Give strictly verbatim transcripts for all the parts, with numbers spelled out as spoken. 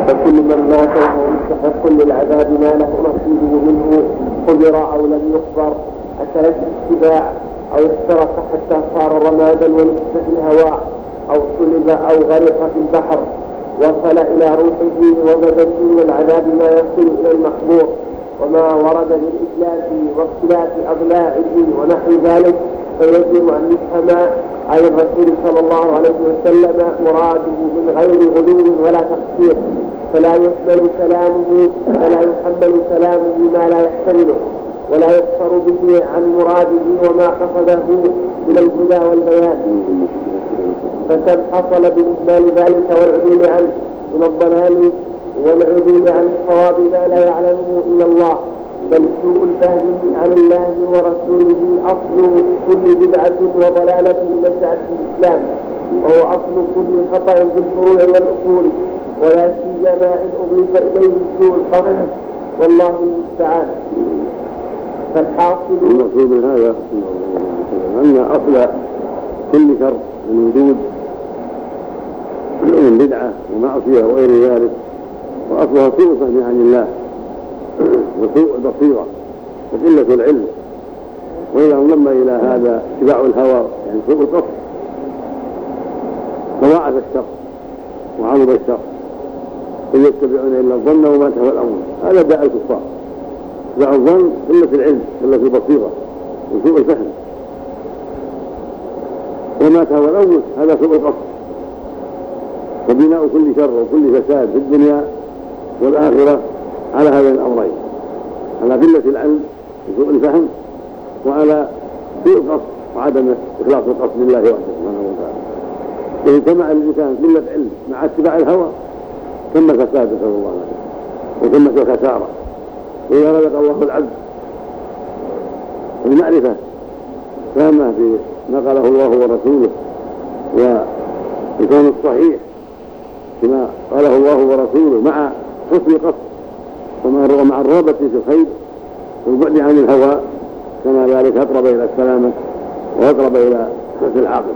فكل من مات وهو مستحق للعذاب ما له نصيبه منه قدر أو لم يخبر، أكل السباع أو احترق حتى صار رمادا ونفس في الهواء أو صلب أو غرق في البحر، وصل إلى روحه وبدت من العذاب ما يصل إلى المقبور، وما ورد بالإجلاس واختلاف أضلاعه ونحو ذلك، فيجب أن يفهم عن الرسول صلى الله عليه وسلم مراده من غير غلو ولا تقصير، فلا يحمل كلامه فلا يحمل كلامه ما لا يحتمله، ولا يكفر به عن مراده وما قصده من الهدى والبيان. فكم حصل بإجمال ذلك والعدول عنه من الضلال والعدول عن الصواب ما لا يعلمه إلا الله، بل سوء الفهم عن الله ورسوله أصل كل بدعة وضلالة نشأت في الإسلام، وهو أصل كل خطأ في الفروع والأصول، ولا سيما إن أضيف إليه سوء الفهم، والله المستعان. فالحاصل المقصود من هذا أن أصل كل شر من وجود من بدعة ومعصية وغير ذلك، وأصلها سوء الفهم عن الله وسوء البصيرة وقلة العلم، وإذا انضم إلى هذا اتباع الهوى يعني سوء القصد، تضاعف الشر وعظم الشر، إن يتبعون إلا الظن وما تهوى الأنفس. هذا داء الكفار، اتباع الظن قلة العلم قلة البصيرة وسوء الفهم، وما تهوى الأنفس هذا سوء القصد. وبناء كل شر وكل فساد في الدنيا والآخرة على هذين الأمرين، على قلة العلم وسوء الفهم، وعلى سوء القصد وعدم إخلاص القصد لله وحده سبحانه وتعالى. إذا اجتمع الإنسان قلة علم مع اتباع الهوى ثم فساد نسأل الله عليه وثم الخسارة. وإذا رزق الله العبد المعرفة تامة بما قاله الله ورسوله والكون الصحيح كما قاله الله ورسوله مع حسن القصد ومع الرغبة في الخير والبعد عن الهوى، كما ذلك أقرب إلى السلامة وأقرب إلى حسن العاقبة.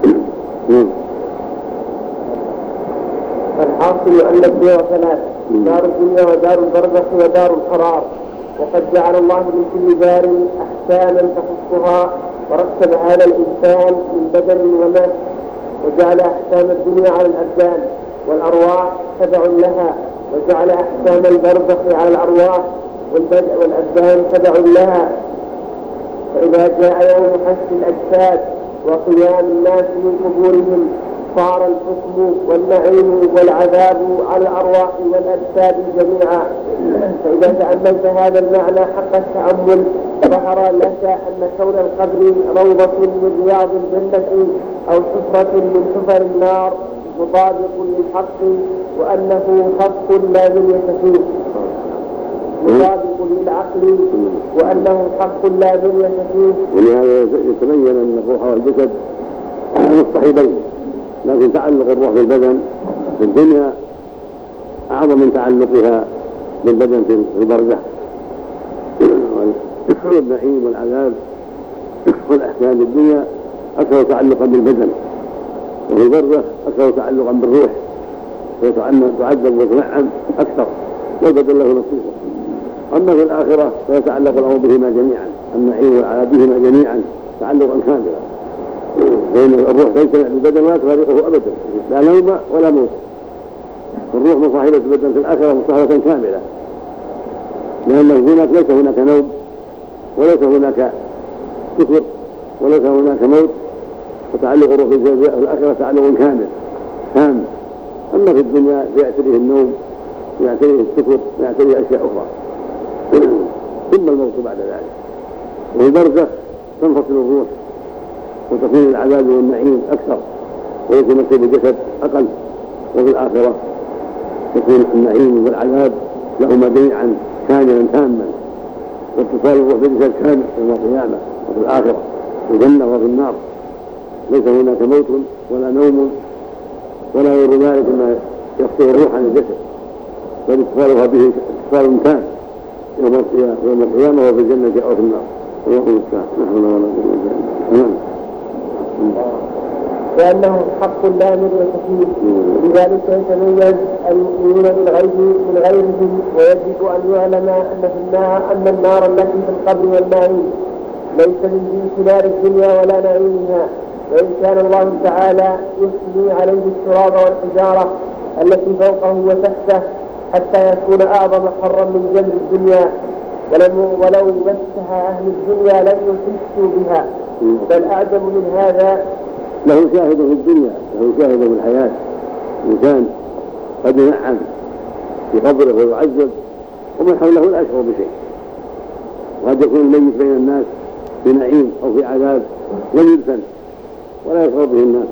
فالحاصل أن الدنيا ثلاث: دار الدنيا ودار البرزخ ودار القرار، وقد جعل الله من كل دار أحسانا تخصها، ورتب هذا الإنسان من بدن ومال، وجعل أحسام الدنيا على الأبدان والأرواح تبع لها، وجعل أحسام البرزخ على الأرواح والأبدان تبع لها. فإذا جاء يوم حشر الأجساد وقيام الناس من قبورهم صار الحكم والنعيم والعذاب على الأرواح والأجساد جميعا. فإذا تأملت هذا المعنى حق التأمل ظهر لك أن كون القبر روضة من رياض الجنة أو حفرة من حفر النار مطابق للحق، وأنه حق لا مرية فيه، مطابق للعقل، وأنه حق لا مرية فيه. ولهذا يتبين أن الروح والجسد مصطحبين، لكن تعلق الروح بالبدن في الدنيا أعظم من تعلقها بالبدن في البرزخ. والنعيم والعذاب والأحسان بالدنيا أكثر تعلقا بالبدن، وفي البرزخ أكثر تعلقا بالروح، ويتعذب ويتنعم أكثر والبدن له نصيبه. أما في الآخرة فيتعلق الأمر بهما جميعا، النعيم والعذاب بهما جميعا تعلقا كاملا، فإن الروح تجتمع بالبدن ولا تفارقه أبدا، لا نوم ولا موت. الروح مصاحبة البدن في الآخرة مصاحبة كاملة، لأن هناك ليس هناك نوم وليس هناك كفر وليس هناك موت، وتعلق الروح في الآخرة تعلق كامل تام. أما في الدنيا يعتريه النوم ويعتريه الكفر ويعتريه أشياء أخرى ثم الموت بعد ذلك. وفي البرزخ تنفصل الروح وتكون العذاب والنعيم أكثر ويتمثل بالجسد أقل، وفي الآخرة تكون النعيم والعذاب لهما جميعا كاملا تاما، واتصال الروح بالجسد كامل يوم القيامة وفي الآخرة في الجنة وفي النار. ليس هناك موت ولا نوم ولا غير ذلك ما يفصل الروح عن الجسد، بل اتصالها به اتصال تام يوم القيامة وفي الجنة أو في النار. الله المستعان. نحن ولا نقول لأنه حق لا مرية فيه، لذلك يتميز المؤمنون بالغيب من غيرهم، ويجب أن يعلم أن في النار أن النار التي في القبر والنعيم ليس من جنس نار الدنيا ولا نعيمها، وإن كان الله تعالى يثني عليه التراب والحجارة التي فوقه وتحته حتى يكون أعظم حرا من جنب الدنيا، ولو مسها أهل الدنيا لم يحسوا بها، بل أعجب من هذا. له شاهد في الدنيا، له شاهد في الحياة، إنسان قد ينعم في قبره ويعذب ومن حوله لا يشعر بشيء، وقد يكون الميت بين الناس في نعيم أو في عذاب لم يدفن ولا يشعر به الناس.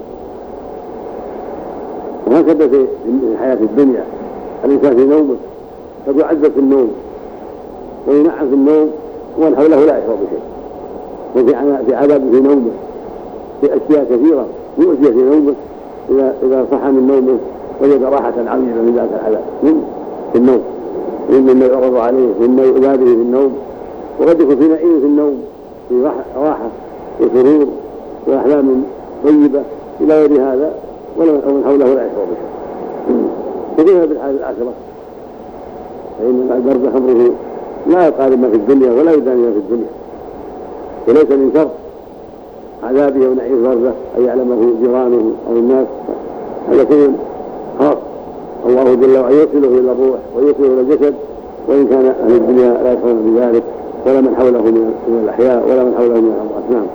وهكذا في الحياة الدنيا، الإنسان في نومه قد يعذب في النوم وينعم في النوم ومن حوله لا يشعر بشيء، وفي عذاب في نومه في أشياء كثيرة يؤذي في نومه، إذا إذا صحى من نومه وجد راحة عظيمة من ذات العذاب في النوم، مما يعرض عليه مما يؤذى به في النوم، وقد يكون في نعيم في النوم في راحة وسرور وأحلام طيبة إلى غير هذا ومن حوله لا يشعر بشيء. كيف بالحال الآخرة؟ فإن البرزخ أمره لا يقارب ما في الدنيا ولا يداني ما في الدنيا، وليس من شر عذابه ونعيم البرزخ أن يعلمه جيرانه أو الناس، هذا شيء خاص الله جل وعلا يوصله إلى الروح ويوصله إلى الجسد، وإن كان أهل الدنيا لا يشعرون بذلك ولا من حوله من الأحياء ولا من حوله من الأموات. نعم.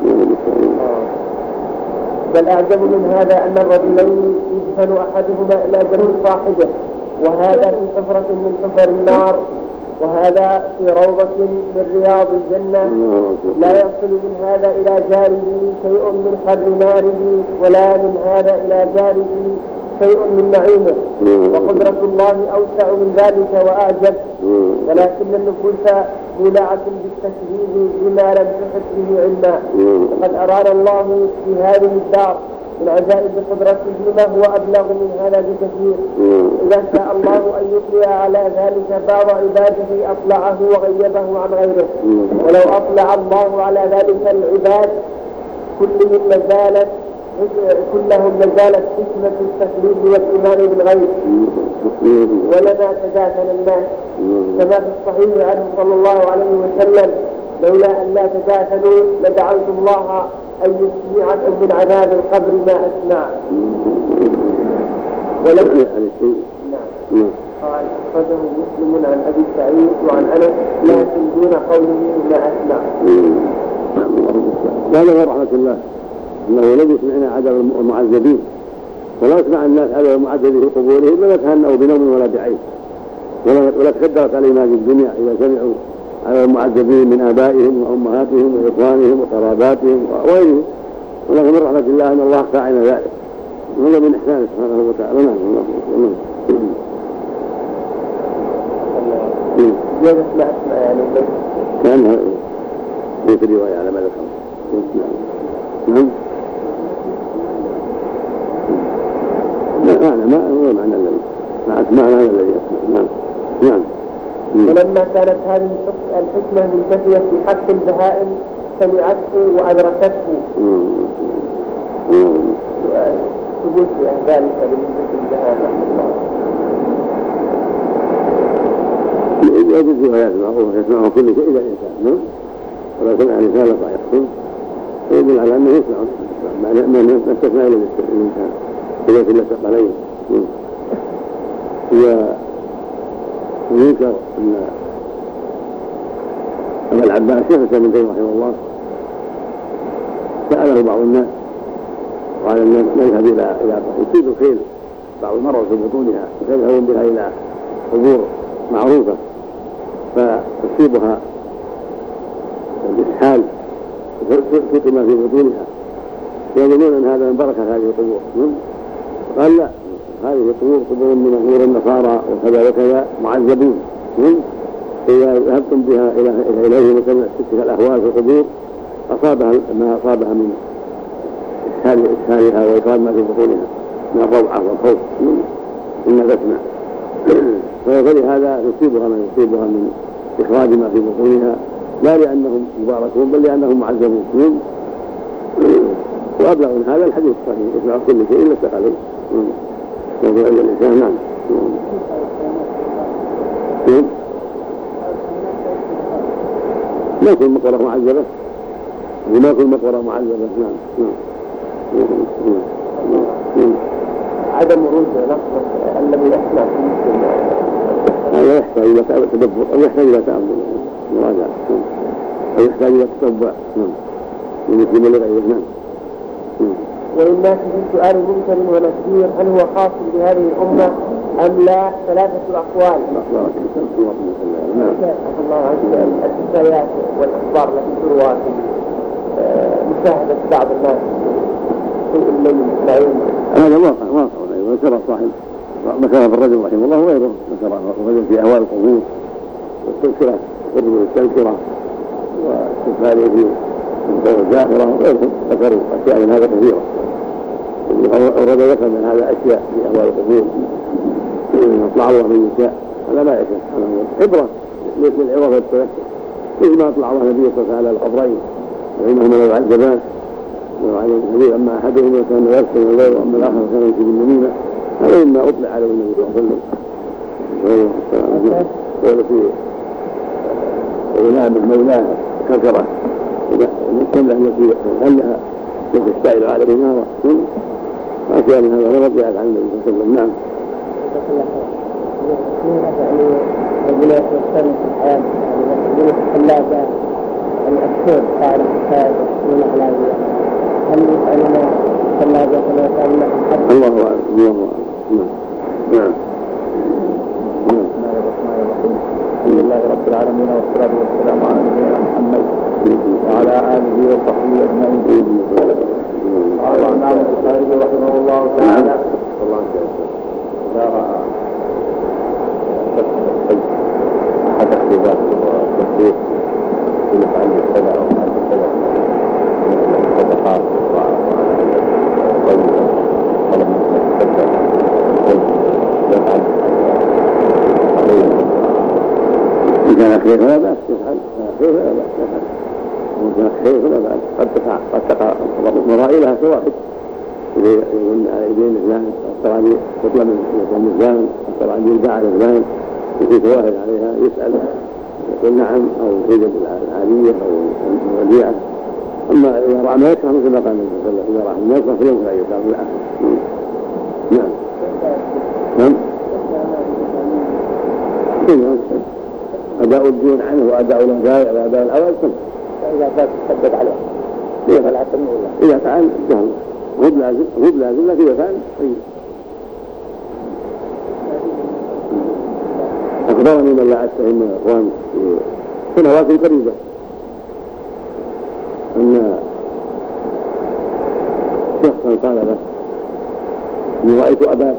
بل أعجب من هذا أن الرجلين يدفن أحدهما إلى جنب صاحبه، وهذا في حفرة من حفر النار، وهذا في روضة من رياض الجنة، لا يصل من هذا إلى جاره شيء من حر ناره، ولا من هذا إلى جاره شيء من نعيمه، وقدرة الله أوسع من ذلك وأعجب، ولكن النفوس مولعة بالتكذيب بما لم تحط به علما، وقد أرانا الله في هذه الدار من عجائب قدرته ما هو أبلغ من هذا بكثير. إذا شاء الله أن يطلع على ذلك بعض عباده أطلعه وغيبه عن غيره، ولو أطلع الله على ذلك العباد كلهم لزالت كلهم لزالت حكمة التكليف والإيمان بالغيب، ولما تداخل الناس كما في الصحيح عنه صلى الله عليه وسلم: لولا أن لا تداخلوا لدعوت الله أن يسمعكم من عذاب القبر ما أسمع. ولم نعم. قال أخرجه مسلم عن أبي سعيد وعن أنس لكن دون قوله ما أسمع. هذا هو رحمة الله، أنه لم يسمعنا عذاب المعذبين، ولا يسمع الناس عذاب المعذبين في قبورهم ولا يتهنأوا بنوم ولا بعين، ولا تكدرت عليهم هذه الدنيا إذا سمعوا على المعذبين من آبائهم وأمهاتهم وإخوانهم وقراباتهم وغيرهم، ولكن من رحمة الله أن الله فاعل ذلك، وهذا من إحسانه سبحانه وتعالى. نعم. زيادة ما أسمع يعني كأنها في رواية على ما ذكر. نعم. لا أنا ما هو معنى الذي ما أسمع هذا الذي أسمع. نعم. نعم. ولما كانت هذه الحكمة منتفية في حق البهائم سمعته وأدركته. سؤال ثبوت ذلك بالنسبة للبهائم. يجب فيها يسمعه يسمعه كل شيء إلى الإنسان، ولا سمع رسالة يحصل فيدل على أنه يسمع ما استثنى إلى الإنسان إذا تلتق عليه. ويذكر أن أبا العباس شيخ ابن تيمية رحمه الله سأله بعض الناس وقال الناس نذهب إلى إلى يصيب الخيل بعض المرض في بطونها فيذهبون بها إلى قبور معروفة فتصيبها الإسهال تقم في بطونها، يظنون أن هذا من بركة هذه القبور. قال لا، هذه القبور قبور من قبور النصارى وكذا وكذا معذبون، إذا ذهبتم بها إلى إليه وسمعت تلك الأهوال في القبور أصابها ما أصابها من إسهال إسهالها وإصاب ما في بطونها من الروعة والخوف إن تسمع، فلهذا يصيبها ما يصيبها من إخراج ما في بطونها، لا لأنهم مباركون بل لأنهم معذبون. وأبلغ من هذا الحديث الصحيح: يسمع كل شيء إلا الثقلين. وهو عند الإنسان. نعم. ما كل مقبرة معذبة وما كل مقبرة معذبة. نعم نعم. عدم ورود لفظ الذي يسمع في هذا يحتاج إلى تدبر أو يحتاج إلى تأمل مراجعة أو يحتاج إلى تتبع. نعم ومثل لغيره. نعم. وللناس في سؤال منكر ونكير هل هو خاص بهذه الأمة أم لا؟ ثلاثة أقوال. نعم. الله عنك الحكايات والأخبار التي تروى في مشاهدة بعض الناس سوء الليل العين. هذا واقع واقع وذكر صاحب ذكره الرجل رحمه الله وغيره ذكر الرجل في أهوال القبور والتذكرة قرب التذكرة واستفاده في الدور الزاخرة وغيرهم ذكروا أشياء من هذا كثيرة. أورد ذكر من هذا أشياء في أهوال القبور يطلع الله من يشاء هذا لا يشاء عبرة مثل العبرة والتذكر مثل ما أطلع الله النبي صلى الله عليه وسلم على القبرين وإنهما لا يعذبان وعليه الحديث أما أحدهما كان يرسل الليل وأما الآخر كان يمشي بالنميمة هذا مما أطلع عليه النبي صلى الله عليه وسلم وهو في غلام المولى كثرة الكملة التي هلها تستعيد على الإمارة أشياء من هذا غلط يعد عن النبي صلى الله عليه وسلم. نعم. ربنا يتوسل في الحياة يعني الثلاجة الأكثر قال الحساب من علامية هل يسألنا الثلاجة كما يسألنا الحد؟ الله أعلم. الله أعلم. نعم. نعم. بسم الله الرحمن الرحيم. الحمد لله رب العالمين والصلاة والسلام على نبينا محمد وعلى آله وصحبه أجمعين. قال الإمام البخاري رحمه الله تعالى الله إذا أحد اختلاف والتصديق في محل كذا أو محل كذا من الصدقات طيبة ولم يتصدق يفعل عليه إن كان خير فلا بأس يفعل خير فلا بأس يفعل وإن كان خير فلا بأس قد تقع قد تقع مرائلها شواهد إذا يقول على يدين فلان أفطر عليه تطلب من فلان أفطر عليه الباع على فلان وفي شواهد عليها يسأل يقول نعم أو يوجد العالية أو الوديعة. أما إذا رأى ما يكره مثل ما قال النبي صلى الله عليه وسلم إذا رأى ما يكره فلن لا يسأل بالعافية. نعم. نعم. أداء الدين عنه وأداء الهدايا وأداء الأول كم إذا كانت تصدق عليه إذا إذا فعل جهل هو لازم هو لازم لكن إذا فعل طيب. أخبرني من لا أتهم من الأخوان في سنوات قريبة أن شخصا قال له إني رأيت أباك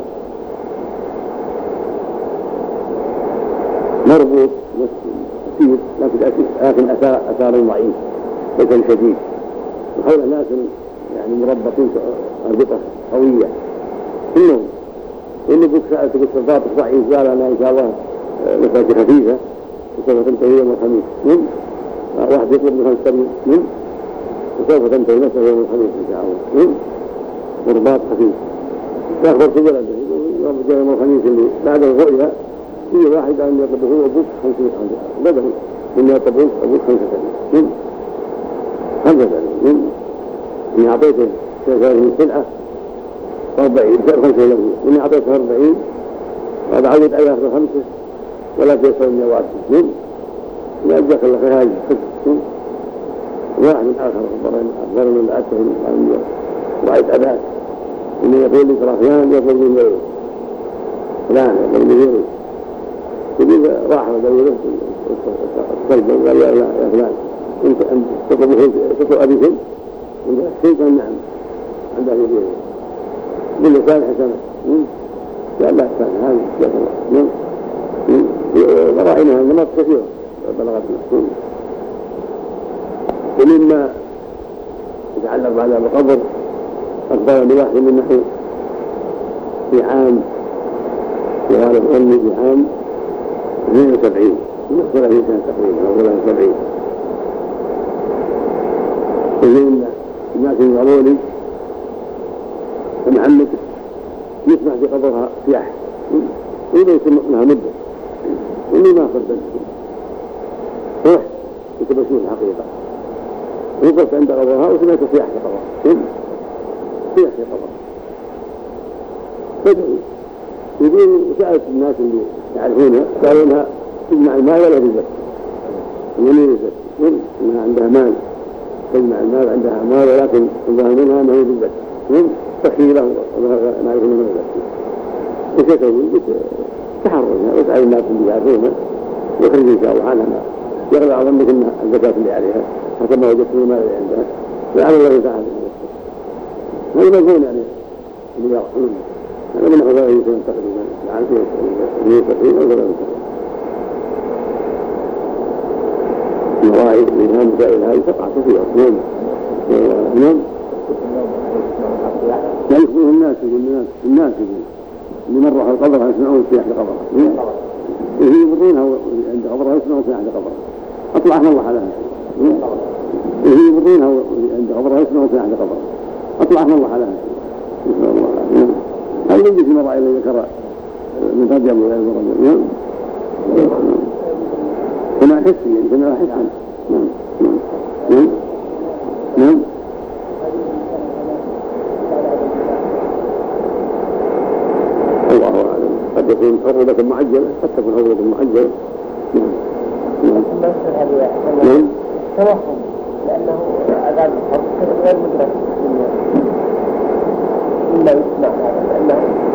مربوط كثير لكن لكن أثار أثار ضعيف ليس شديد وحوله ناس يعني مربطين أربطة قوية كلهم إني بك سألت قلت الضابط ضعيف قال أنا إن شاء الله مساجة خفيفة وسوف تنتهي يوم الخميس من واحد يطلب من خمس من وسوف تنتهي نفسه يوم الخميس إن شاء الله من مرباط خفيف يأخبر في ولده يوم جاء يوم الخميس اللي بعد الرؤيا في واحد أن يطلبه أبوك خمسين بدل من يطلبوك أبوك خمسة من خمسة من إني أعطيته ثلاثين سلعة أربعين خمسة له إني أعطيته أربعين وهذا عود أن يأخذ خمسة ولا تيسر من يواد من لا أجزاك الله خير هذه خمسة واحد من آخر أخبر من أتهم أن رأيت أباك إنه يقول لي ترى فلان يطلب من غيره فلان يطلب من غيره يقول راح ودوله الصلب وقال يا يا فلان انت تطلب تطلب ابي شيء شيء قال نعم عنده يديه باللسان حسنه قال لا كان هذا جزاك الله ورأينا هذا كثيرا بلغتنا. ومما يتعلق بعذاب القبر أخبر بواحد من نحو في عام في غالب علمي في عام اثنين وسبعين ثلاثين سنة تقريبا أو ثلاثين وسبعين وزين الناس ينظروا لي ومحمد يسمح في قبرها سياح وليس لها مدة واللي ما فرد روح يتبسون الحقيقة وقفت عند قبرها وسمعت صياح في قبرها صياح في قبرها فدعوا يقول سألت الناس اللي يعرفونها قالوا لها تجمع المال ولا تزكي ومن يزكي إنها عندها مال تجمع المال عندها مال ولكن الظاهر منها أنه يزكي تخشي له ما يكون من يزكي وش تقول تحررها واسأل الناس اللي يعرفونها يخرج إن شاء الله عنها يغلى على ظنك أن الزكاة اللي عليها حسب ما وجدت المال اللي عندها لعل الله تعالى هذا مفهوم يعني اللي يرحمون أنا من أخذ أي سنة تقريبا لعل فيه سبعين أو ثلاثين مراعي من مسائل هذه تقع كثيرا نعم نعم لا يخبره الناس يقول الناس يقول اللي مروا على القبر يسمعون صياح لقبرها وهي يمرونها عند قبرها يسمعون صياح لقبرها أطلعنا الله عليها وهي يمرونها عند قبرها يسمعون صياح لقبرها أطلعنا الله عليها نسأل الله العافية هل يجي في مراعي الذي ذكر من رجل ولا من رجل كما حسي يعني كما حسي نعم نعم نعم الله أعلم قد يكون عروضة معجلة قد تكون عروضة معجلة نعم نعم توهم لأنه عذاب الحرب غير مدرك إلا يسمع هذا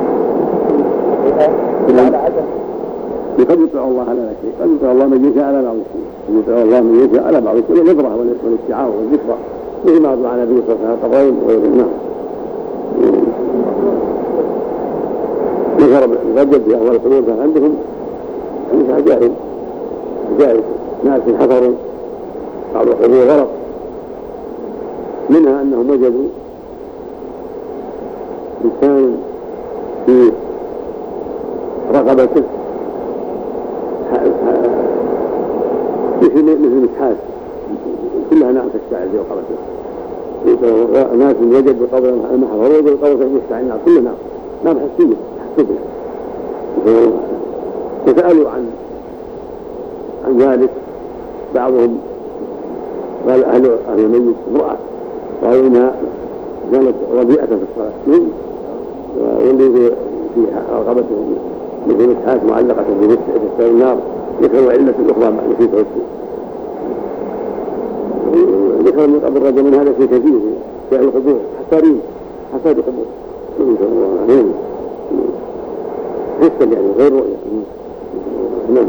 لأنه على عدم قد يطيع الله على شيء قد يطيع الله من يشاء على بعض الشيء قد يطيع الله من يشاء على بعض الشيء العبرة والاستعاء والذكرى مثل ما أطلع النبي صلى الله عليه وسلم وغيره نعم ذكر الرجل في أول القبور كان عندهم أنها جائز جائز ناس حفروا بعض القبور غلط منها أنهم وجدوا إنسان في رقبته مثل مثل مسحات كلها نعم تشتعل في رقبته ناس وجدوا قبر المحفر وجدوا قبر يشتعل نعم كلها نعم نعم حسية حسية وسألوا عن عن ذلك بعضهم قال أهل أهل الميت امرأة قالوا إنها كانت ربيئة في الصلاة واللي في رقبته مثل مسحات معلقة في في النار ذكروا علة الأخرى التي توفي ذكر من قبل الرجل من هذا في كثير في القبور حسارين حساد قبور نسأل الله العافية حسد يعني غير رؤية نعم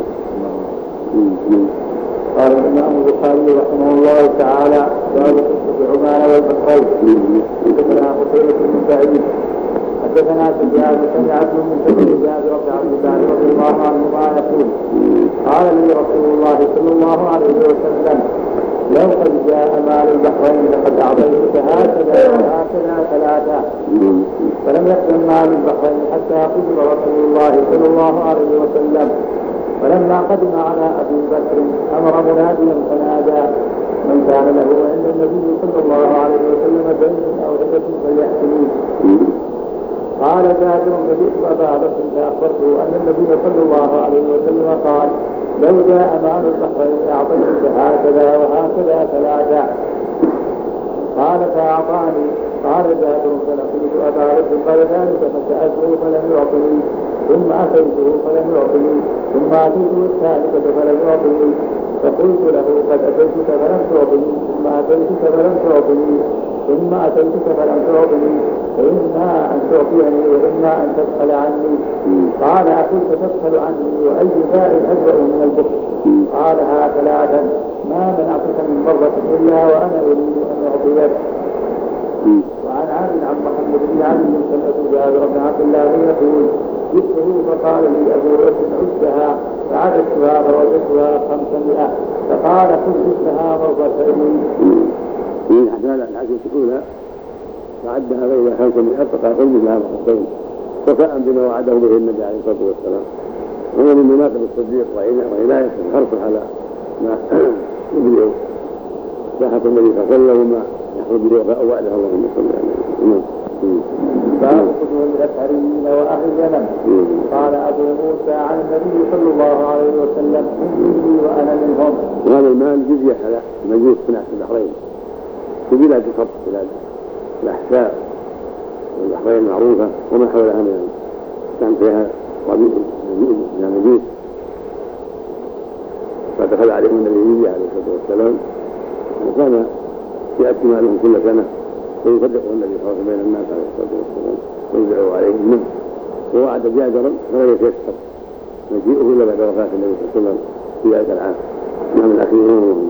قال الإمام البخاري رحمه الله تعالى باب قصة عمان والبحرين حدثنا قتيبة بن سعيد حدثنا سفيان بن عبد من سبيل جابر بن عبد الله رضي الله عنهما يقول قال لي رسول الله صلى الله عليه وسلم لو قد جاء مال البحرين لقد أعطيتك هكذا وهكذا ثلاثة فلم يقدم مال البحرين حتى قبل رسول الله صلى الله عليه وسلم فلما قدم على أبي بكر أمر مناديا فنادى من كان له عند النبي صلى الله عليه وسلم دين أو هبة فليأتني قال جابر فجئت أبا بكر فأخبرته أن النبي صلى الله عليه وسلم قال لو جاء مال البحرين أعطيتك هكذا وهكذا ثلاثة قال فأعطاني قال جابر فلقيت أبا بكر قال ذلك فسألته فلم يعطني ثم أتيته فلم يعطني ثم أتيته الثالثة فلم يعطني فقلت له قد أتيتك فلم تعطني ثم أتيتك فلم تعطني ثم أتيتك فلم تعطني فإما أن تعطيني وإما أن تسأل عني قال أكنت تسأل عني وأي داء أجرأ من البخل قالها ثلاثا ما منعتك من مرة إلا وأنا أريد أن أعطيك. وعن عامر عن محمد بن علي سمعت جابر بن عبد الله يقول جئته فقال لي أبو بكر عدها فعددتها فوجدتها خمسمائة فقال خذ مثلها مرتين. في حدالة العشرة الأولى فعدها بين خمسمائة فقال خذ مثلها مرتين وفاء بما وعده به النبي عليه الصلاة والسلام. هو من مناقب الصديق وعناية الحرص على ما يبلغ صحة النبي صلى الله عليه وسلم وما يحفظ به وفاء وعده اللهم صل على محمد. باب قدوم الأشعريين وأهل اليمن. قال أبو موسى عن النبي صلى الله عليه وسلم إني وأنا منهم. وهذا المال جزية على مجوس في البحرين في بلاد الخط، بلاد الأحساء والبحرين المعروفة وما حولها من كان فيها مجوس فدخل عليهم النبي عليه الصلاة والسلام وكان يأتي مالهم كل سنة ويفرقه النبي صلى الله عليه وسلم بين الناس عليه الصلاة والسلام ويوزعه عليهم منه، ووعد بأجرا فلا يتيسر مجيئه إلا بعد وفاة النبي صلى الله عليه وسلم في ذلك العام. نعم الأخيرون.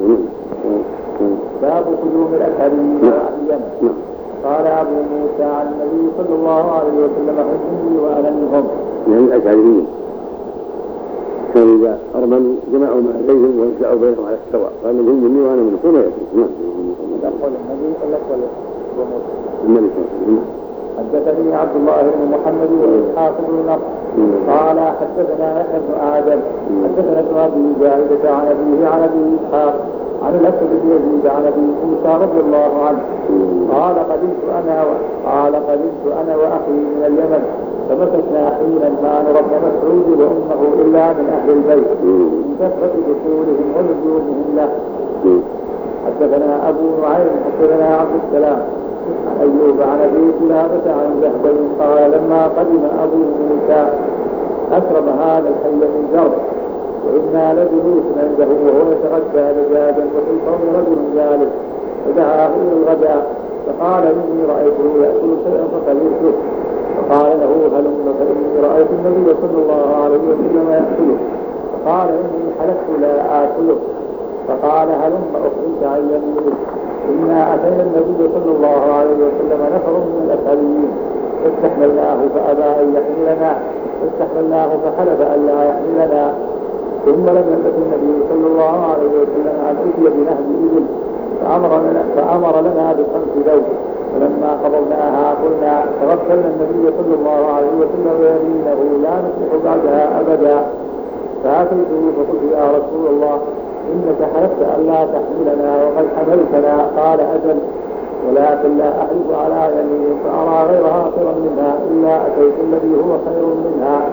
باب قدوم الأشعريين واليمن. قال أبو موسى عن النبي صلى الله عليه وسلم إني وأنا منهم. يعني الأشعريين كانوا إذا أرمنوا جمعوا مع إليهم وانشأوا بينهم على السواء، قال منهم مني وأنا من كل يكون. يقول النبي ولا يقول النبي صلى الله عليه وسلم. حدثني عبد الله بن محمد وإسحاق بن نصر قال حدثنا يحيى بن آدم حدثنا ابن أبي جاهدة عن أبيه عن أبي إسحاق عن الأسود بن يزيد عن أبي موسى رضي الله عنه قال قدمت أنا قال قدمت أنا وأخي من اليمن فمكثنا حينا مع رب مسعود وأمه إلا من أهل البيت من كثرة دخولهم ولزومهم له. حدثنا أبو نعيم حدثنا عبد السلام عن أيوب عن أبي كلابة عن زهبل قال لما قدم أبو موسى أشرب هذا الحي من جرب وإنا لجلوس عنده وهو يتغدى دجاجا وفي القوم رجل ذلك فدعاه إلى الغداء فقال إني رأيته يأكل شيئا فقلته فقال له هلم فإني رأيت النبي صلى الله عليه وسلم يأكله فقال إني حلفت لا آكله فقال هلم أخرجت عن يمينه إنا أتينا النبي صلى الله عليه وسلم نفر من الأشعريين فاستحملناه فأبى أن يحملنا فاستحملناه فحلف أن لا يحملنا ثم لم يلبث النبي صلى الله عليه وسلم عن أتي بنهب إبل فأمر لنا, فأمر لنا بخمس ذوب فلما قبضناها قلنا توكلنا النبي صلى الله عليه وسلم ويمينه لا نصلح بعدها أبدا فأتيته فقلت يا رسول الله إنك حلفت أن لا تحملنا وقد حملتنا قال أجل ولكن لا أحلف على يمين فأرى غيرها خيرا منها إلا أتيت الذي هو خير منها.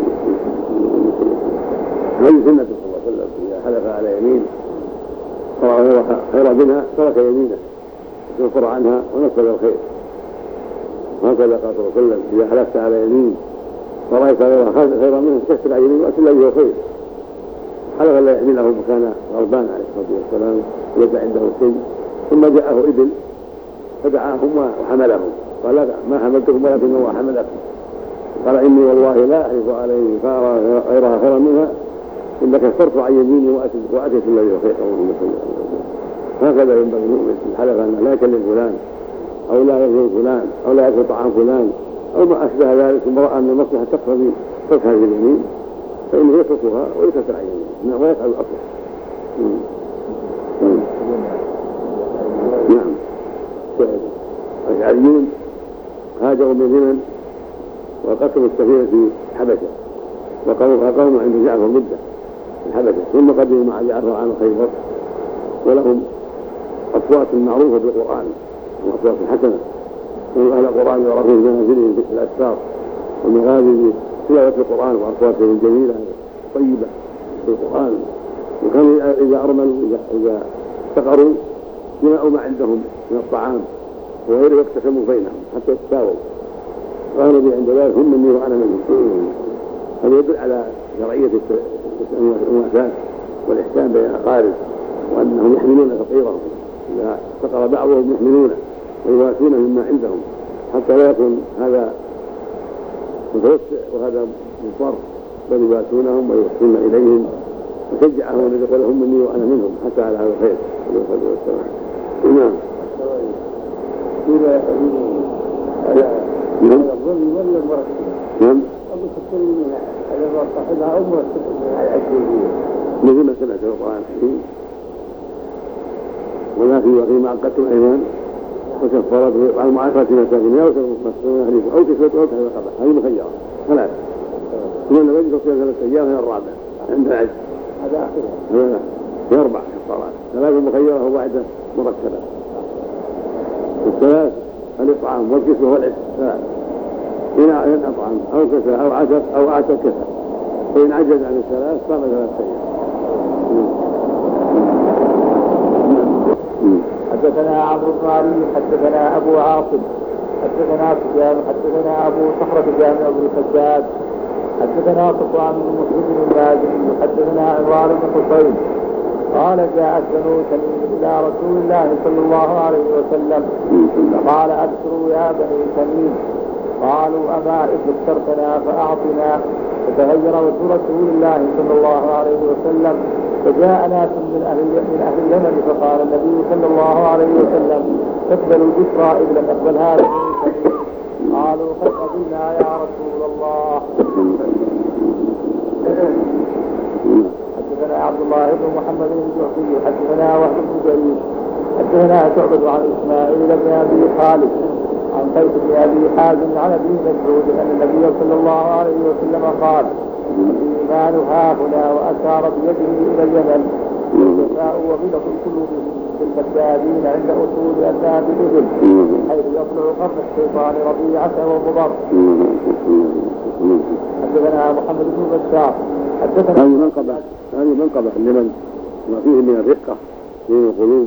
هذه سنة صلى الله عليه وسلم إذا حلف على يمين فرأى خيرا منها ترك يمينه ينصر عنها ونصر الخير. هكذا قال صلى الله عليه وسلم إذا حلفت على يمين فرأيت غيرها خيرا منها تكفر عن يمين وأتي الذي هو خير. حلف لا يحمله وكان غضبان عليه الصلاة والسلام وليس عنده شيء ثم جاءه إبل فدعاهم وحملهم قال لا ما حملتكم ولكن هو حملكم قال إني والله لا أحلف عليه فأرى غيرها خيرا منها إن كفرت عن يميني وأتيت الذي خير منه صلى الله عليه وسلم. هكذا ينبغي المؤمن الحلف أن لا يكلم فلان أو لا يظلم فلان أو لا يأكل طعام فلان أو ما أشبه ذلك ثم رأى أن المصلحة تقتضي ترك هذه اليمين فإنه يتركها ويكفر عن يمينه ويفعل الأصلح. نعم. الأشعريون هاجروا من اليمن وقسموا السفينة في حبشة وقاموا عند جعفر مدة في حبشة ثم قدموا مع جعفر عام خيبر ولهم أصوات معروفة بالقرآن وأصوات حسنة وأهل القرآن يعرفون بمنازلهم في الأسفار والمغازي بتلاوة القرآن وأصواتهم الجميلة طيبة في القرآن. وكانوا إذا أرملوا إذا سقروا جمعوا ما عندهم من الطعام وغيره واقتسموا بينهم حتى يتساووا قالوا بي عند ذلك هم مني وأنا منهم. هذا يدل على شرعية المواساة والإحسان بين الأقارب وأنهم يحملون فقيرهم إذا سقر بعضهم يحملونه ويواسون مما عندهم حتى لا يكون هذا متوسع وهذا مضطر بل يواسونهم ويحسنون إليهم وشجعهم الذي يقول هم مني وأنا منهم حتى على هذا الخير عليه الصلاة والسلام. نعم. نعم. نعم. مثل ما سمعت القرآن الحكيم وما فيه وفيما عقدتم أيمان وكفارات عن معافاة مساكين أو مسكون أهلكم أو كسوة أو تحت القبر هذه مخيرة ثلاث ثم النبي تصير ثلاث أيام هي الرابعة عند العجز هذا آخرها هي أربع كفارات ثلاث مخيرة وواحدة مرتبة. الثلاث الإطعام والكسوة والعتق، إن أطعم أو كسى أو عتق أو أعتق كسى، فإن عجز عن الثلاث صام ثلاثة أيام. حدثنا عمرو بن علي حدثنا أبو عاصم حدثنا سفيان حدثنا أبو صخرة جامع بن الحجاج حدثنا صفوان بن مسلم المازني حدثنا عمران بن حصين قال جاءت بنو تميم إلى رسول الله صلى الله عليه وسلم فقال أبشروا يا بني تميم. قالوا أما إذ ابشرتنا فأعطنا. فتغير وجه رسول الله صلى الله عليه وسلم فجاء ناس من أهل من أهل اليمن فقال النبي صلى الله عليه وسلم اقبلوا البشرى إذ لم أقبلها بني تميم. قالوا قد قبلنا يا رسول الله. حدثنا عبد الله بن محمد بن الجعفي حدثنا وهب بن جرير حدثنا شعبة عن إسماعيل بن أبي خالد عن قيس بن أبي حازم عن أبي مسعود أن النبي صلى الله عليه وسلم قال الإيمان ها هنا وأشار بيده إلى اليمن والجفاء وغلظ القلوب بالكذابين عند أصول أسباب الإبل حيث يطلع قرن الشيطان ربيعة ومضر. حدثنا محمد بن بشار حدثنا هذه منقبة هذه منقبة اليمن ما فيه من الرقة في القلوب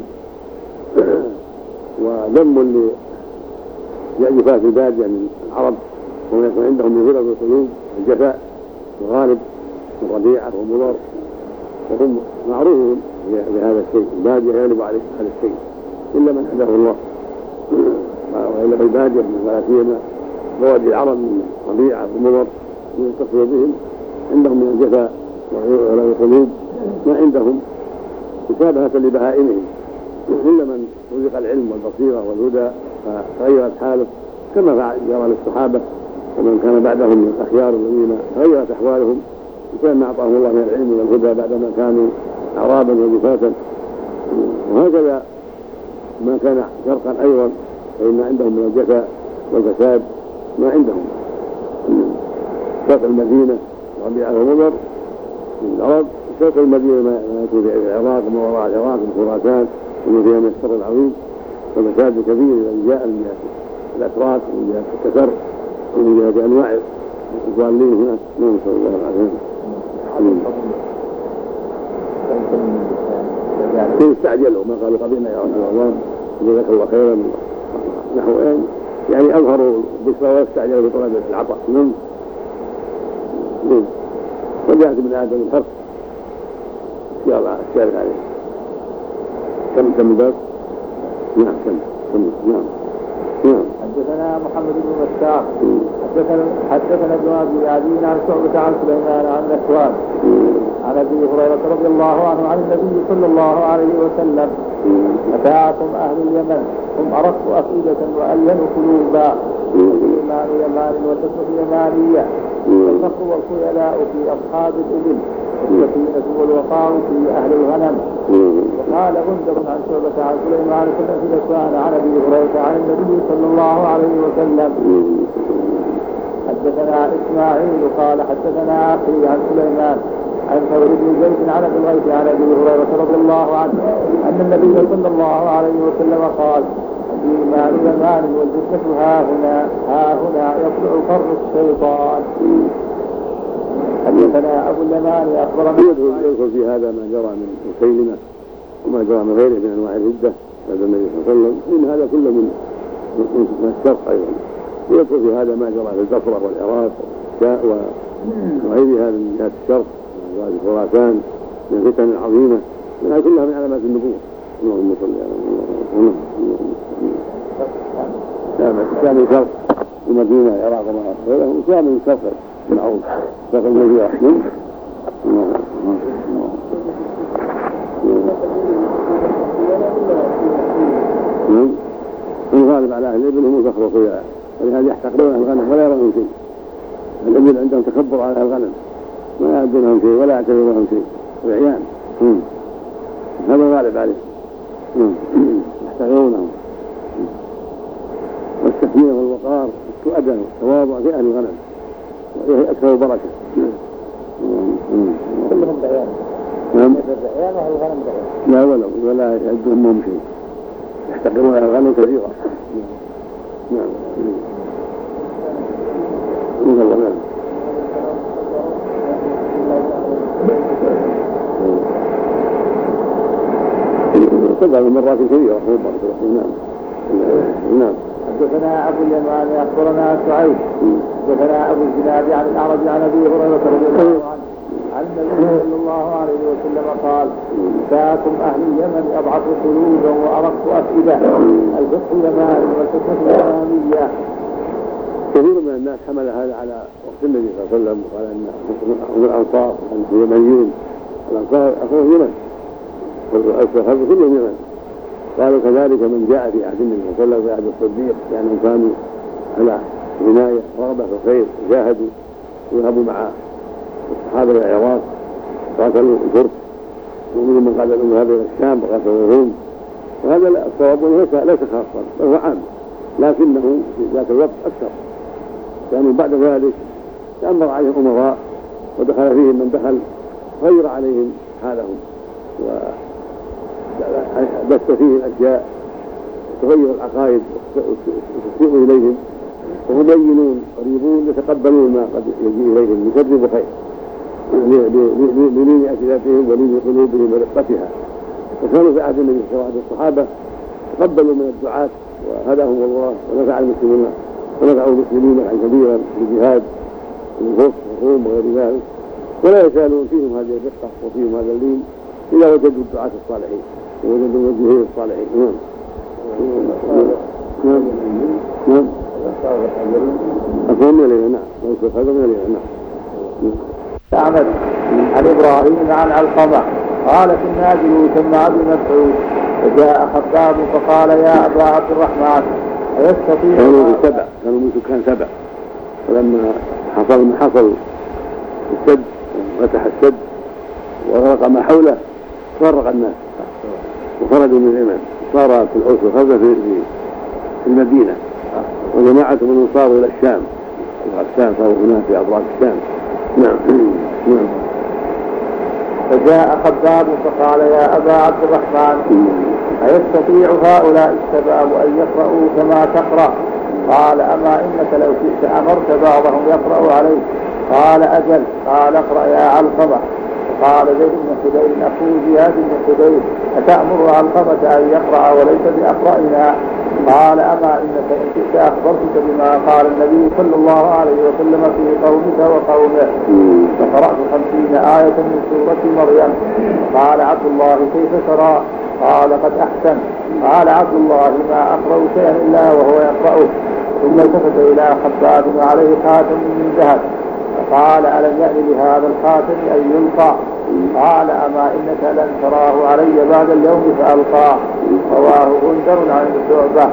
وذم لجفاء في البلاد يعني العرب وما يكون عندهم من غلظ القلوب الجفاء الغالب والربيعة والمضر، وهم معروفون بهذا الشيء. البادية يغلب على هذا الشيء إلا من هداه الله، وإلا في البادية ولا سيما بوادي العرب من ربيعة ومضر يتصل بهم عندهم من الجفاء وغلظ القلوب ما عندهم مشابهة لبهائمهم، إلا من رزق العلم والبصيرة والهدى فتغيرت حاله كما فعل جرى للصحابة ومن كان بعدهم من الأخيار الذين غيرت أحوالهم وكان أعطاهم الله من العلم والهدى بعدما كانوا أعرابا وجفاتا. وهكذا ما كان شرقا أيضا فإن عندهم من الجفاء والفساد ما عندهم. شرق المدينة ربيعة ومضر من العرب، شرق المدينة ما يكون في العراق وما وراء العراق وخراسان ومن فيها من الشر العظيم والفساد الكبير الذي جاء من جهة الأتراك ومن جهة الكسر ومن جهة أنواع الضالين هناك. نعم صلى الله عليه وسلم. استعجلوا ما قالوا قبلنا يا رسول الله جزاك الله خيرا نحو ان يعني اظهروا بالبشرى واستعجلوا بطلب العطاء. نعم وجاءت ابن ادم الحرص الشارع عليه. كم كم باب؟ نعم كم كم نعم نعم. حدثنا محمد بن بشار حدثنا حدثنا ابن ابي عدي عن شعبة عن سليمان عن ذكوان عن ابي هريرة رضي الله عنه عن النبي صلى الله عليه وسلم أتاكم أهل اليمن هم أرق أفئدة وألين قلوبا الإيمان يمان والحكمة يمانية والفقر والخيلاء في أصحاب الإبل والسكينة والوقار في أهل الغنم. وقال غندر عن شعبة عن سليمان بن ذكوان عن أبي هريرة عن النبي صلى الله عليه وسلم. حدثنا إسماعيل قال حدثنا أخي عن سليمان عن ثور بن زيد عن ابي الغيث عن ابي هريره رضي الله عنه ان النبي صلى الله عليه وسلم قال الايمان يمان والفتنه ها هنا ها هنا يطلع قرن الشيطان. حدثنا ابو اليمان اخبرنا يدخل في هذا ما جرى من مسيلمه وما جرى من غيره من انواع الرده بعد النبي صلى الله عليه وسلم، ان هذا كله من من الشرق ايضا. يدخل في هذا ما جرى في البصره والعراق وغيرها من جهه الشرق وادي خراسان من الفتن العظيمه منها كلها من علامات النبوه. اللهم صل على محمد. كان من شرق المدينه العراق وما غيره كان من شرق المعروف شرق المدينه. الغالب على اهل الابل هم الفخر والخيلاء ولهذا يحتقرون الغنم ولا يرون شيء. الابل عندهم تكبر على الغنم ما يعدونهم شيء ولا يعتبرونهم شيء العيان. هذا الغالب عليه يحتقرونهم. والسكينة والوقار والتؤدى والتواضع في أهل الغنم وهي أكثر بركة. كلهم بعيان. نعم. العيان وأهل الغنم بعيان. لا ولا ولا يعدونهم شيء يحتقرون أهل الغنم كثيرا. نعم. الله نعم. سبع مرات كثيرة. نعم. نعم. حدثنا ابو اليمان اخبرنا سعيد حدثنا ابو الزناد عن الاعرج عن ابي هريره رضي الله عنه عن النبي صلى الله عليه وسلم قال: جاءكم اهل اليمن اضعف قلوبا وارق افئده، الفتح اليماني والفتنه اليمانيه. كثير من الناس حمل هذا على وقت النبي صلى الله عليه وسلم وقال ان هم الانصار اليمنيون، الانصار اخوه اليمن والصحابه كلهم يمن. قالوا كذلك من جاء في عهد النبي صلى الله عليه وسلم في عهد الصديق لانهم كانوا على عنايه رغبه في الخير وجاهدوا وذهبوا مع الصحابه الى العراق قاتلوا الفرس ومنهم من قاتلوا من هذا الى الشام وقاتلوا الروم. وهذا الصواب ليس خاصا بل هو عام، لكنه في ذاك الوقت اكثر كانوا يعني بعد ذلك تأمر عليهم امراء ودخل فيهم من دخل غير عليهم حالهم وبث فيهم اشياء تغير العقائد وتسيء اليهم، وهم بينون قريبون يتقبلون ما قد يجي اليهم من شر وخير للين أسئلتهم ولين قلوبهم ورقتها. وكانوا في عهد النبي صلى الله عليه وسلم الصحابه تقبلوا من الدعاة وهداهم الله ونفع المسلمين ونفعوا المسلمين عن كبيرا بالجهاد والفرس والروم وغير ذلك، ولا يزالون فيهم هذه الرقه وفيهم هذا اللين اذا وجدوا الدعاة الصالحين ووجدوا الموجهين الصالحين. نعم نعم نعم أفهم إليه. نعم هذا من إليه. نعم. أحمد عن إبراهيم عن علقمة قال: كنا جلوسا مع ابن مسعود فجاء خباب فقال: يا أبا عبد الرحمن أيستطيع؟ كانوا في سبع، كانوا من سكان سبع، فلما حصل ما حصل السد فتح السد وغرق ما حوله فرق الناس وخرجوا من اليمن، صار في الأوس والخزرج في المدينة، وجماعة من صاروا إلى الشام الشام صاروا هناك في أطراف الشام. نعم نعم. فجاء خباب فقال: يا أبا عبد الرحمن أيستطيع هؤلاء الشباب أن يقرأوا كما تقرأ؟ قال: أما إنك لو شئت أمرت بعضهم يقرأ عليه. قال: أجل. قال: اقرأ يا علقمة. قال زيد بن حدير أخو زياد بن حدير: أتأمر علقمة أن يقرأ وليس بأقرأنا؟ قال: أما إنك إن شئت أخبرتك بما قال النبي صلى الله عليه وسلم في قومك وقومه. فقرأت خمسين آية من سورة مريم. قال عبد الله: كيف ترى؟ قال: قد أحسن. قال عبد الله: ما أقرأ شيئا إلا وهو يقرأه. ثم التفت إلى خباب عليه خاتم من ذهب فقال: ألم يأن لهذا الخاتم أن يلقى؟ قال: أما إنك لن تراه علي بعد اليوم فألقاه. رواه غندر عن شعبة.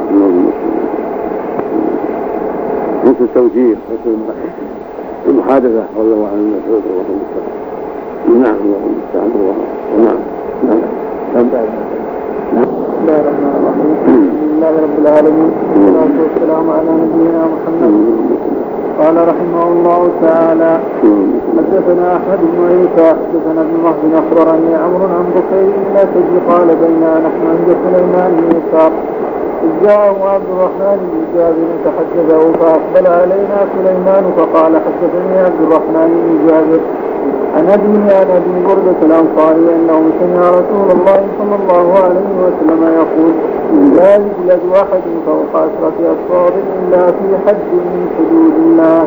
مثل التوجيه مثل المحادثة رضي الله عنه مسعود رضي الله عنه. نعم الله نعم نعم نعم بسم الله الرحمن الرحيم. الحمد لله رب العالمين والصلاة والسلام على نبينا محمد. قال رحمه الله تعالى: حدثنا أحمد بن عيسى حدثنا ابن وهب أخبرني عمرو عن بكير بن أسد قال: بينا نحن عند سليمان بن يسار إذ جاءه عبد الرحمن بن جابر فحدثه فأقبل علينا سليمان فقال: حدثني عبد الرحمن بن جابر عن أبيه عن أبي بردة الأنصاري أنه سمع رسول الله صلى الله عليه وسلم يقول: لا يجلد أحد فوق عشرة أصفار إلا في حد من حدود الله.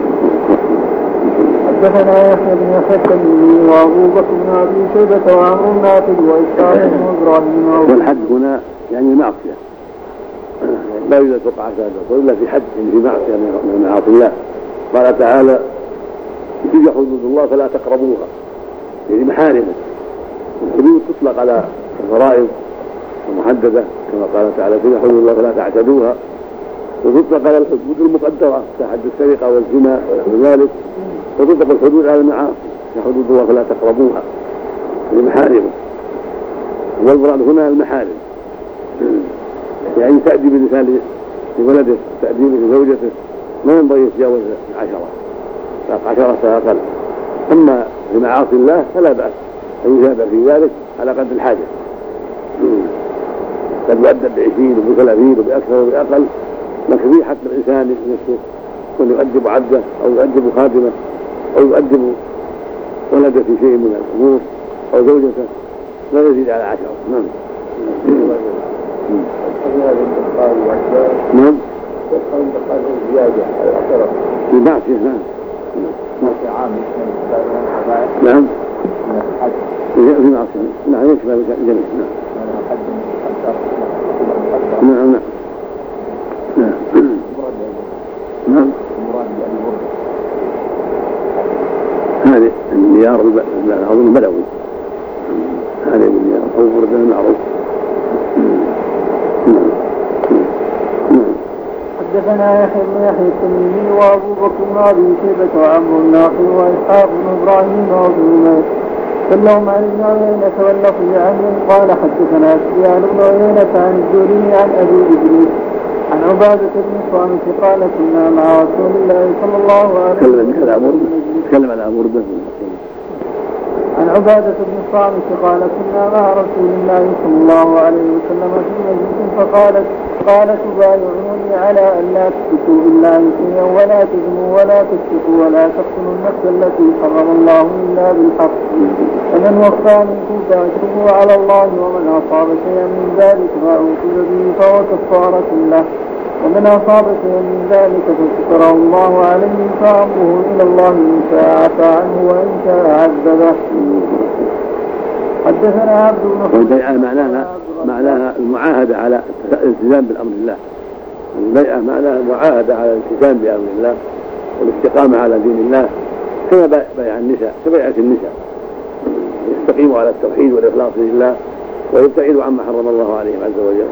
حدثنا يحيى بن يحيى التميمي وأبو بكر بن أبي شيبة وعمرو الناقد وإسحاق بن إبراهيم. والحد هنا يعني المعصية، لا يوجد فوق عشرة أصفار إلا في حد في معصية من معاصي الله. قال تعالى: تلك حدود الله فلا تقربوها، يعني محارمه. الحدود تطلق على الفرائض المحدده كما قال تعالى: تلك حدود الله فلا تعتدوها، وتطلق على الحدود المقدره كحد السرقه والزنا ونحو ذلك، وتطلق الحدود على المعاصي كحدود الله فلا تقربوها، يعني محارمه. والمراد هنا المحارم، يعني تأديب الإنسان لولده، تأديب لزوجته، ما ينبغي يتجاوز عشرة عشرة فأقل. أما في معاصي الله فلا بأس أن يجاب في ذلك على قدر الحاجة، قد يؤدب بعشرين وبثلاثين وبأكثر وبأقل لكن في حق الإنسان نفسه أن يؤدب عبده أو يؤدب خادمه أو يؤدب ولده في شيء من الأمور أو زوجته لا يزيد على عشرة. نعم. نعم. في معصية. نعم. نعم. في معصية. نعم يشبه الجميع. نعم. نعم. نعم. نعم. نعم. هذه المليار العظيم البلوي، هذه المليار أو ورد المعروف. حدثنا يحيى بن يحيى التميمي وابو بكر بن ابي شيبه وعمرو الناقي واسحاق بن ابراهيم وابو نمير كلهم عن ابن عيينة واللفظ عنه قال حدثنا سفيان بن عيينة عن الزهري عن ابي ادريس عن عبادة بن صامت قال كنا مع رسول الله صلى الله عليه وسلم تكلم على أمور به. عن عبادة بن صامت قال كنا مع رسول الله صلى الله عليه وسلم في مجلس فقالت قال تبايعوني على أن لا تشركوا بالله شيئا ولا تزنوا ولا تسرقوا ولا تقتلوا النفس التي حرم الله إلا بالحق فمن وفى منكم فأجره على الله ومن أصاب شيئا من ذلك فأوكل به فهو كفارة له ومن أصاب شيئا من ذلك فستره الله عليه فأمره إلى الله إن شاء عفى عنه وإن شاء عذبه. حدثنا عبد بن والبيعة معناها معناها المعاهدة على الالتزام بأمر الله. البيعة معناها المعاهدة على الالتزام بأمر الله والاستقامة على دين الله كما بيع النساء كبيعة النساء يستقيموا على التوحيد والإخلاص لله ويبتعدوا عما حرم الله عليهم عز وجل.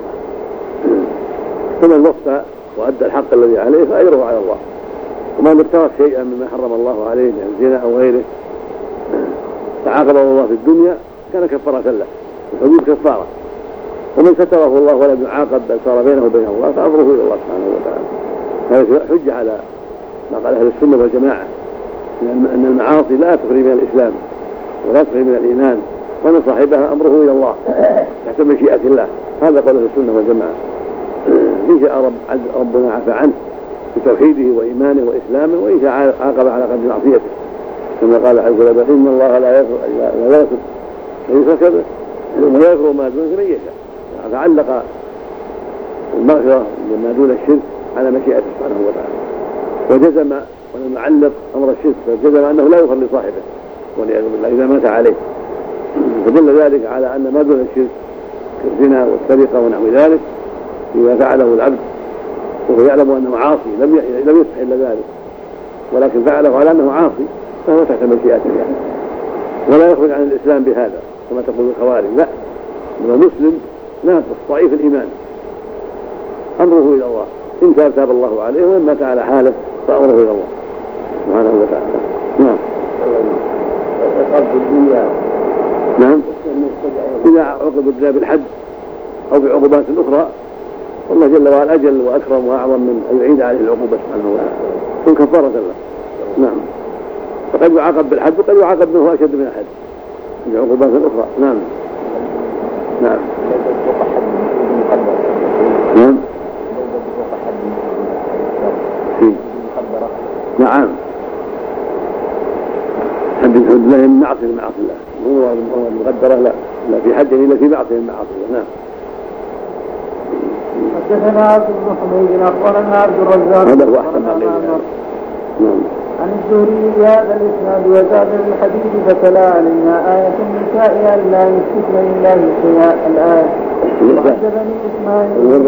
فمن وفى وأدى الحق الذي عليه فأجره على الله ومن ابتغى شيئا مما حرم الله عليه من الزنا أو غيره فعاقبه الله في الدنيا كان كفارة له الحدود كفارة ومن ستره الله ولم يعاقب بل صار بينه وبين الله فأمره إلى الله سبحانه وتعالى. هذا حجة على ما قال أهل السنة والجماعة أن المعاصي لا تخرج من الإسلام ولا تخرج من الإيمان ومن صاحبها أمره إلى الله تحت مشيئة الله. هذا قول أهل السنة والجماعة. إن شاء رب ربنا عفى عنه بتوحيده وإيمانه وإسلامه وإن شاء عاقب على قدر معصيته كما قال عز وجل إن الله لا يغفر لا يغفر ويشرك به ويغفر ما دون من يشاء. فعلق المغفرة لما دون الشرك على مشيئته سبحانه وتعالى وجزم ولم يعلق أمر الشرك فجزم أنه لا يغفر لصاحبه والعياذ بالله إذا مات عليه. فدل ذلك على أن ما دون الشرك كالزنا والسرقة ونحو ذلك إذا فعله العبد وهو يعلم أنه عاصي لم لم يصح إلا ذلك ولكن فعله على أنه عاصي فهو تحت مشيئة الله ولا يخرج عن الإسلام بهذا كما تقول الخوارج. لا هو مسلم ناقص ضعيف الإيمان أمره إلى الله إن تاب تاب الله عليه وإن مات على حاله فأمره إلى الله سبحانه وتعالى. نعم. نعم. إذا عوقب الدنيا بالحد أو بعقوبات أخرى والله جل وعلا أجل وأكرم وأعظم من أن يعيد عليه العقوبة سبحانه وتعالى كن كفارة له. نعم. فقد يعاقب بالحد وقد يعاقب منه أشد من الحد بعقوبات أخرى. نعم. نعم. نعم. نعم. حد الحدود الله من معصية من معاصي الله هو المقدرة لا لا في حد إلا في معصية من معاصي الله. نعم. حدثنا عبد بن حميد أخبرنا عبد الرزاق هذا هو أحسن عليه. نعم. عن الزهري بهذا الإسناد وزاد في الحديث فتلا علينا آية النساء أن لا يشركن بالله شيئا الآية. وحدثني إسماعيل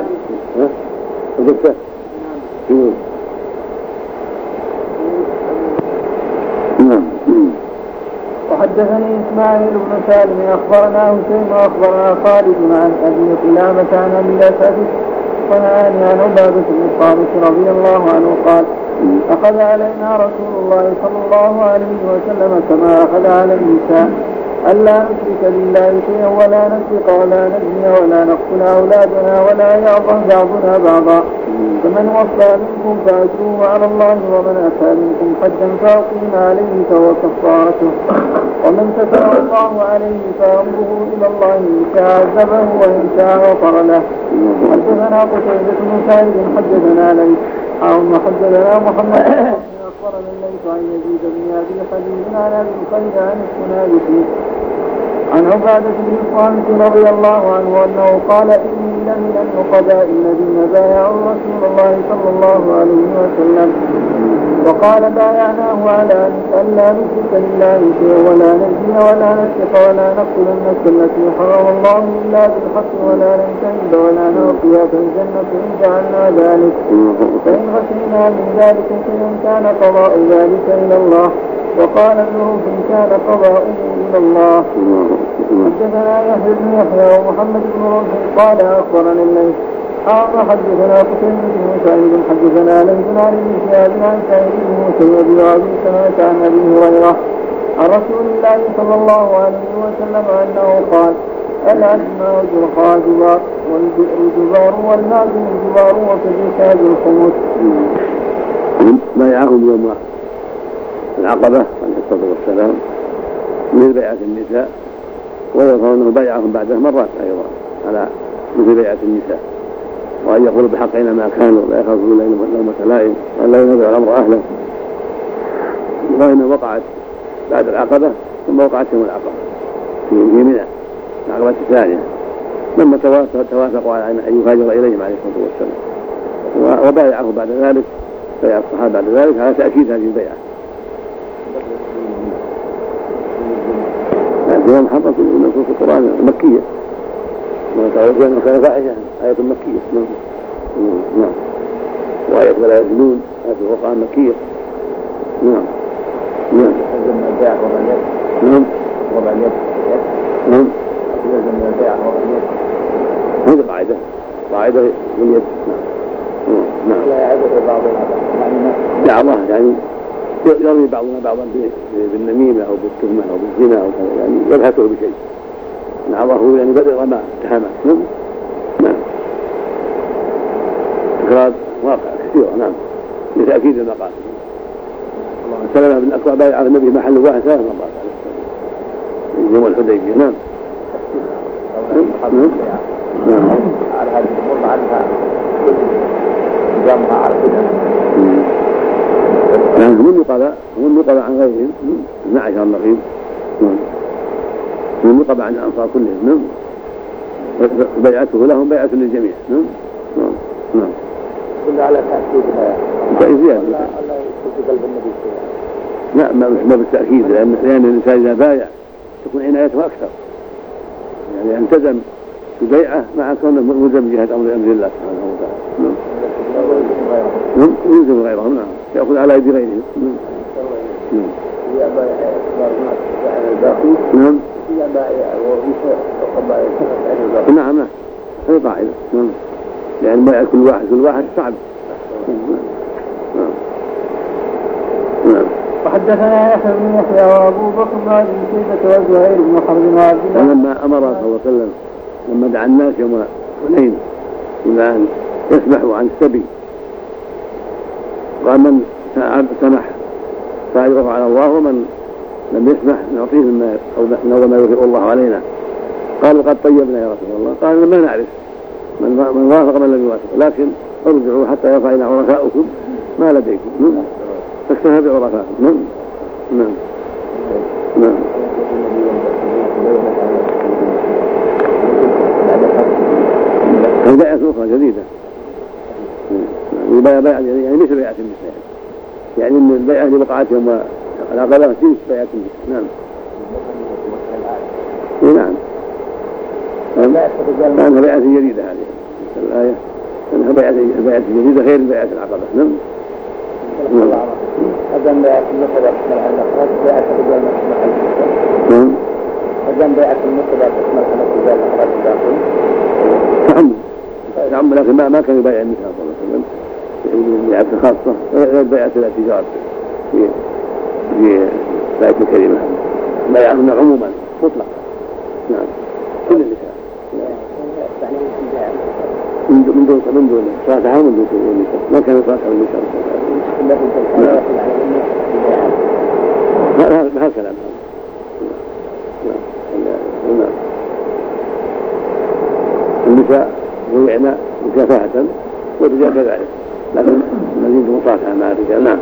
نعم. وحدثني إسماعيل بن سالم أخبرنا هشيم وأخبرنا خالد عن أبي قلابة عن أبي الأسد ونهاني عن عبادة بن صامت رضي الله عنه قال أخذ علينا رسول الله صلى الله عليه وسلم كما أخذ على النساء ألا نشرك بالله شيئا ولا نسرق ولا نزني ولا نقتل أولادنا ولا يعظم بعضنا بعضا فمن وفى منكم فأجره على الله ومن أتى منكم حجا فأقيم عليه فهو كفارته. ومن ستر الله عليه فأمره إلى الله إن شاء عذبه وإن شاء غفر له. حدثنا قتيبة بن سعيد حدثنا ليث أو حدثنا محمد أخبرنا الليث عن يزيد بن أبي حبيب عن أبي الخير عن السنابحي عن عبادة بن الصامت رضي الله عنه أنه قال إني لمن النقباء الذين بايعوا رسول الله صلى الله عليه وسلم وقال بايعناه على أن لا نشرك بالله شيئا ولا نزني ولا نسرق ولا نقتل النفس التي حرم الله إلا بالحق ولا ننتهب ولا نعطي فالجنة إن جعلنا ذلك فإن خشينا من ذلك شيئا كان قضاء ذلك إلى الله وقال له إن كان قضاؤه إلى الله. حدثنا يحيى بن يحيى ومحمد بن رمح قال أخبرنا الليث قال حدثنا قتيبة بن سعيد حدثنا ليث عن ابن شهاب عن سعيد بن مسيب وأبي سلمة عن أبي هريرة عن رسول الله صلى الله عليه وسلم أنه قال العجماء جرحى جبار والبئر جبار والمعدن جبار وفي الركاز الخمس. بايعهم يوم العقبة عليه الصلاة والسلام مثل بيعة النساء ويظهر أنه بايعهم بعده مرات أيضا على مثل بيعة النساء وأن يقولوا بحق أينما كانوا لا يخافون لومة لائم ولا ينازع الأمر أهله. وإن وقعت بعد العقبة ثم وقعت يوم العقبة في منى العقبة الثانية لما توافقوا على أن يهاجر إليهم عليه الصلاة والسلام وبايعه بعد ذلك بيع الصحابة بعد ذلك على تأكيد هذه البيعة. هو محرم في نصوص القرآن المكية وتعرفون أنه كان فاحشة آية مكية. نعم نعم وآية ولا يزنون آية القرآن مكية. نعم نعم نعم نعم هذه قاعدة قاعدة من يد. نعم نعم لا يعرف بعضنا لا الله يعني يرمي بعضنا بعضا بالنميمة أو بالتهمة أو بالزنا أو كذا يعني يبحثه بشيء. نعم الله يعني بدأ ما اتهمه. نعم نعم تكرار واقع كثيرة. نعم لتأكيد المقاصد. سلمة بن الأكوع بايع النبي محل واحد ثلاث مرات يوم الحديبية. نعم نعم نعم على هذه الأمور عنها جامعة على كده يعني هم النقباء هم النقباء عن غيرهم اثنا عشر نقيب. هم النقباء عن الأنصار كلهم. بيعته لهم بيعة للجميع. نعم نعم نعم كل على تأكيدها تأكيدها لا يكتب قلب النبي لا ما بالتأكيد لأن لأن الإنسان إذا بايع تكون عنايته أكثر يعني التزم ببيعة مع كونه ملزم جهة أمر أمر الله سبحانه وتعالى. نعم يلزم غيرهم. نعم يأخذ على يد غيرهم. نعم نعم نعم نعم هذه قاعدة. نعم لأن بيع كل واحد كل واحد صعب. نعم نعم وحدثنا يحيى بن يحيى وابو بكر بن ابي شيبه وزهير بن حرب وعبد الله. لما امر صلى الله عليه وسلم لما دعا الناس يوم حنين الى ان يسمحوا عن السبي قال من سمح فاجره على الله ومن لم يسمح نعطيه مما او ما يوافق الله علينا. قالوا قد طيبنا يا رسول الله. قال ما نعرف من من وافق من لم يوافق لكن ارجعوا حتى يرفع الى عرفاؤكم ما لديكم فاكتفى بعرفائكم. نعم نعم نعم البيعة أخرى جديدة البيعة بيعة يعني مثل بيعة النساء يعني من البيعة اللي وقعت يوم العقبة تلك بيعة النساء. نعم نعم لأنها بيعة جديدة هذه الآية أنها بيعة بيعة جديدة غير بيعة العقبة. نعم أذن بيعة النساء تشمل على الأخرى بيعة الرجال تشمل على النساء. نعم أذن بيعة النساء تشمل على الرجال الأخرى الداخل. نعم نعم لكن ما ما كان يبايع النساء صلى الله عليه وسلم بيعة خاصة غير بيعة الاتجار في في بيعة الكلمة بيعهن عموما مطلق. نعم كل النساء من دون من دون من دون صلاة من دون النساء ما كان صلاة النساء. ما هذا كلام. النساء بوعنا مكافحة والرجال كذلك، لكن نزيد مصافحة مع الرجال. نعم.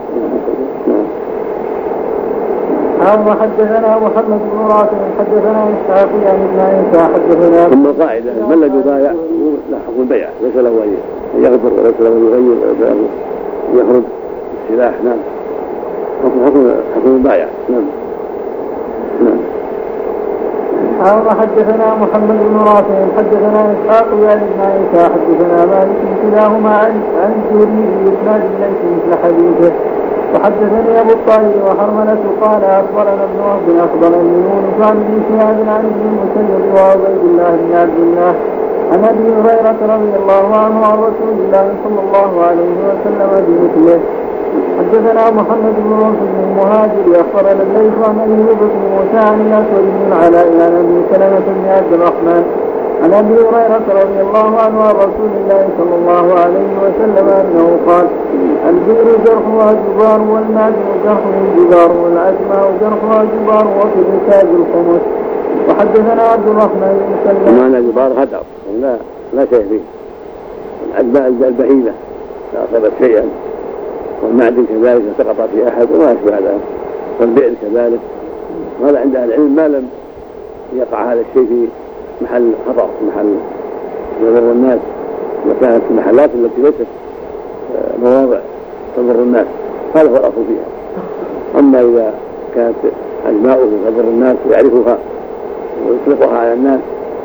قال حدثنا محمد بن رافع حدثنا اسحاق يعني ابن عيسى حدثنا. ثم القاعدة من الذي يبايع لا حكم البيع، ليس له أن يغفر وليس له أن يغير وليس له أن يخرج السلاح. نعم. حكم حكم البايع. نعم. نعم. قال حدثنا محمد بن رافع حدثنا اسحاق يعني ابن عيسى حدثنا مالك كلاهما عن عن الزهري باسناد ليس مثل حديثه. وحدثني ابو الطاهر وحرملة قال اخبرنا ابن وهب اخبرني يونس عن ابن شهاب عن ابن المسيب وعبيد الله بن عبد الله عن ابي هريرة رضي الله عنه عن رسول الله صلى الله عليه وسلم بمثله. حدثنا محمد بن رافع بن المهاجر اخبرنا الليث عن ابي بكر موسى عن الاسود بن العلاء عن ابي سلمة بن عبد الرحمن عن ابي هريرة رضي الله عنه عن رسول الله صلى الله عليه وسلم انه قال: البئر جرحها جبار والمعدن جرحه جبار والعجماء جرحها جبار وفي الركاز الخمس. وحدثنا عبد الرحمن بن سلمة. معنى جبار هدر لا لا شيء فيه. العجماء البهيمة لا أصابت شيئا، والمعدن كذلك سقط في أحد وما أشبه ذلك، والبئر كذلك. هذا عند أهل العلم ما لم يقع هذا الشيء في محل خطر، محل يضر الناس، وكانت المحلات التي ليست مواضع تضر الناس، هذا هو الأصل فيها. أما إذا كانت أجماؤه تضر الناس ويعرفها ويطلقها على الناس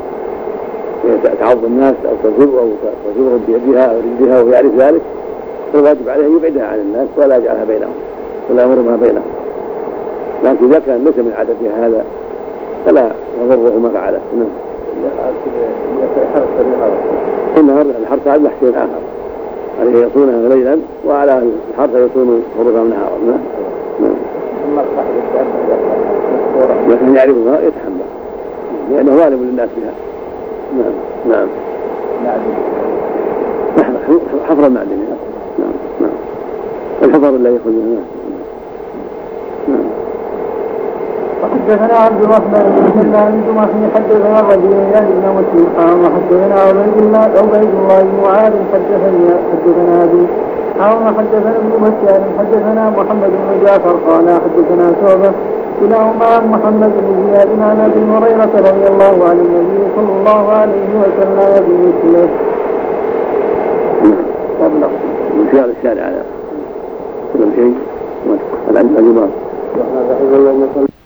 تعض الناس أو تضر أو تضر بيدها أو رجلها ويعرف ذلك، فالواجب عليه أن يبعدها عن الناس ولا يجعلها بينهم ولا يمرها بينهم. لكن إذا كان ليس من عادتها هذا فلا يضره ما فعله. نعم. إن الحرث على حسين آخر، عليه يصونها ليلا وعلى الحرث يصون خروجها نهارا. نعم. لكن يعرفها يتحمل لأنه غالب للناس بها. نعم. نعم. حفر المعدن. نعم. نعم. الحفر الذي يخرجها. نعم. وحدثنا عبد الرحمن بن سلمان الجمحي حدثنا الربيع يعني بن مسلم قام وحدثنا عبيد الله عبيد الله بن معاذ حدثني حدثنا ابي قام حدثنا ابن مسلم حدثنا محمد بن جعفر قال حدثنا شعبة كلاهما عن محمد بن زياد عن ابي هريرة رضي الله عن النبي صلى الله عليه وسلم بمثله. قبل انشاء الشارع على كل شيء والعلم الجمار.